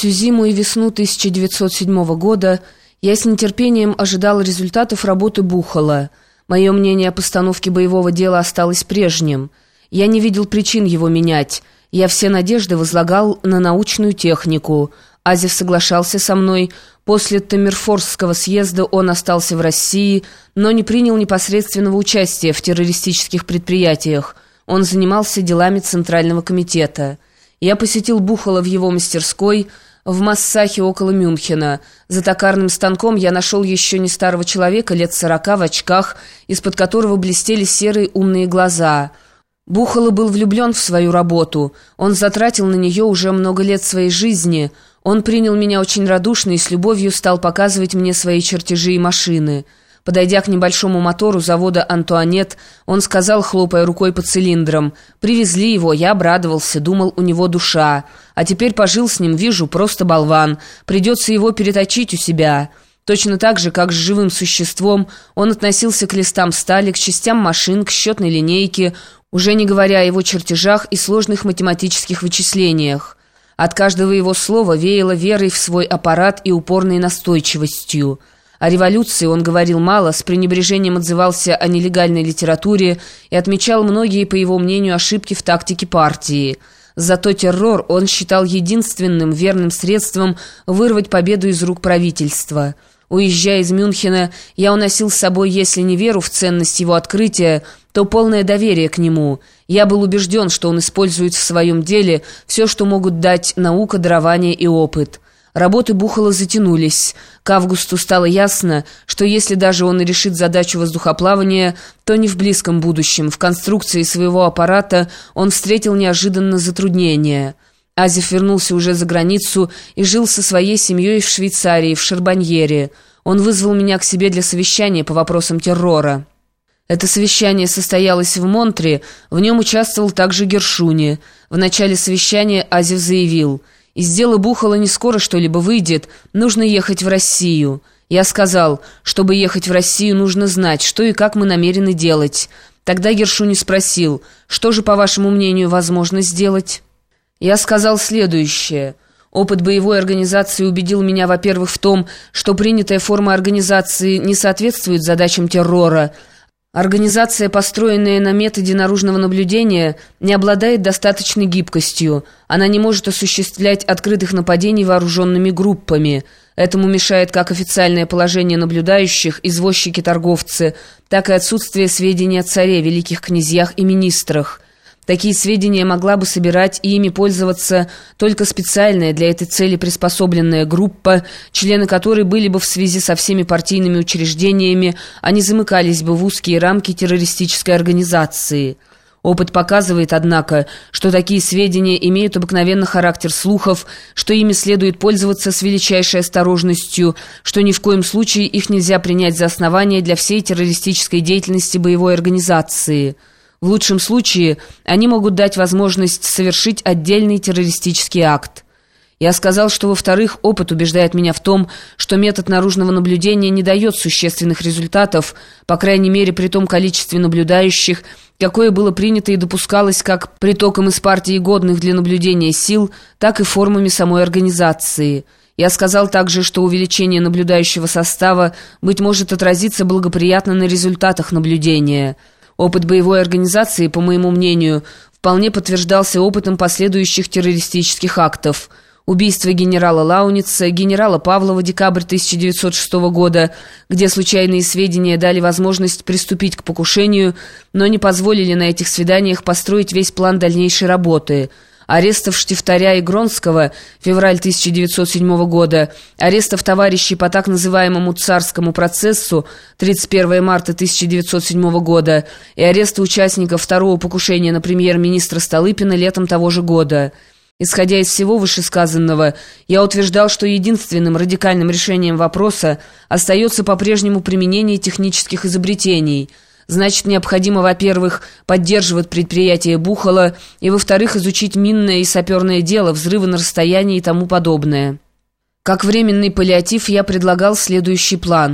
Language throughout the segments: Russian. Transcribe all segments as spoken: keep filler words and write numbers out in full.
Всю зиму и весну тысяча девятьсот седьмого года я с нетерпением ожидал результатов работы Бухола. Мое мнение о постановке боевого дела осталось прежним. Я не видел причин его менять. Я все надежды возлагал на научную технику. Азев соглашался со мной. После Таммерфорсского съезда он остался в России, но не принял непосредственного участия в террористических предприятиях. Он занимался делами Центрального комитета. Я посетил Бухола в его мастерской в Массахе около Мюнхена. За токарным станком я нашел еще не старого человека, лет сорока, в очках, из-под которого блестели серые умные глаза. Бухола был влюблен в свою работу. Он затратил на нее уже много лет своей жизни. Он принял меня очень радушно и с любовью стал показывать мне свои чертежи и машины. Подойдя к небольшому мотору завода «Антуанет», он сказал, хлопая рукой по цилиндрам: «Привезли его, я обрадовался, думал, у него душа. А теперь пожил с ним, вижу, просто болван. Придется его переточить у себя». Точно так же, как с живым существом, он относился к листам стали, к частям машин, к счетной линейке, уже не говоря о его чертежах и сложных математических вычислениях. От каждого его слова веяло верой в свой аппарат и упорной настойчивостью. О революции он говорил мало, с пренебрежением отзывался о нелегальной литературе и отмечал многие, по его мнению, ошибки в тактике партии. Зато террор он считал единственным верным средством вырвать победу из рук правительства. Уезжая из Мюнхена, я уносил с собой, если не веру в ценность его открытия, то полное доверие к нему. Я был убежден, что он использует в своем деле все, что могут дать наука, дарование и опыт. Работы Бухола затянулись. К августу стало ясно, что если даже он и решит задачу воздухоплавания, то не в близком будущем. В конструкции своего аппарата он встретил неожиданно затруднения. Азев вернулся уже за границу и жил со своей семьей в Швейцарии, в Шарбаньере. Он вызвал меня к себе для совещания по вопросам террора. Это совещание состоялось в Монтре, в нем участвовал также Гершуни. В начале совещания Азев заявил: «Из дела Бухола не скоро что-либо выйдет, нужно ехать в Россию». Я сказал: «Чтобы ехать в Россию, нужно знать, что и как мы намерены делать». Тогда Гершуни спросил: «Что же, по вашему мнению, возможно сделать?» Я сказал следующее: «Опыт боевой организации убедил меня, во-первых, в том, что принятая форма организации не соответствует задачам террора. Организация, построенная на методе наружного наблюдения, не обладает достаточной гибкостью. Она не может осуществлять открытых нападений вооруженными группами. Этому мешает как официальное положение наблюдающих, извозчики-торговцы, так и отсутствие сведений о царе, великих князьях и министрах. Такие сведения могла бы собирать и ими пользоваться только специальная для этой цели приспособленная группа, члены которой были бы в связи со всеми партийными учреждениями, а не замыкались бы в узкие рамки террористической организации. Опыт показывает, однако, что такие сведения имеют обыкновенно характер слухов, что ими следует пользоваться с величайшей осторожностью, что ни в коем случае их нельзя принять за основание для всей террористической деятельности боевой организации. В лучшем случае они могут дать возможность совершить отдельный террористический акт. Я сказал, что, во-вторых, опыт убеждает меня в том, что метод наружного наблюдения не дает существенных результатов, по крайней мере при том количестве наблюдающих, какое было принято и допускалось как притоком из партии годных для наблюдения сил, так и формами самой организации. Я сказал также, что увеличение наблюдающего состава, быть может, отразится благоприятно на результатах наблюдения. Опыт боевой организации, по моему мнению, вполне подтверждался опытом последующих террористических актов. Убийство генерала Лауница, генерала Павлова, декабрь тысяча девятьсот шестого года, где случайные сведения дали возможность приступить к покушению, но не позволили на этих свиданиях построить весь план дальнейшей работы. Арестов Штифтаря и Гронского, февраль тысяча девятьсот седьмого года, арестов товарищей по так называемому царскому процессу, тридцать первого марта тысяча девятьсот седьмого года, и аресты участников второго покушения на премьер-министра Столыпина летом того же года. Исходя из всего вышесказанного, я утверждал, что единственным радикальным решением вопроса остается по-прежнему применение технических изобретений. Значит, необходимо, во-первых, поддерживать предприятие Бухола, и, во-вторых, изучить минное и саперное дело, взрывы на расстоянии и тому подобное. Как временный паллиатив я предлагал следующий план.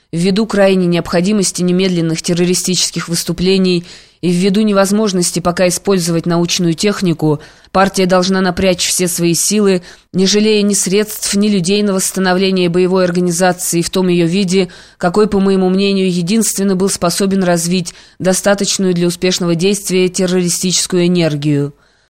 Ввиду крайней необходимости немедленных террористических выступлений и ввиду невозможности пока использовать научную технику, партия должна напрячь все свои силы, не жалея ни средств, ни людей на восстановление боевой организации в том ее виде, какой, по моему мнению, единственно был способен развить достаточную для успешного действия террористическую энергию.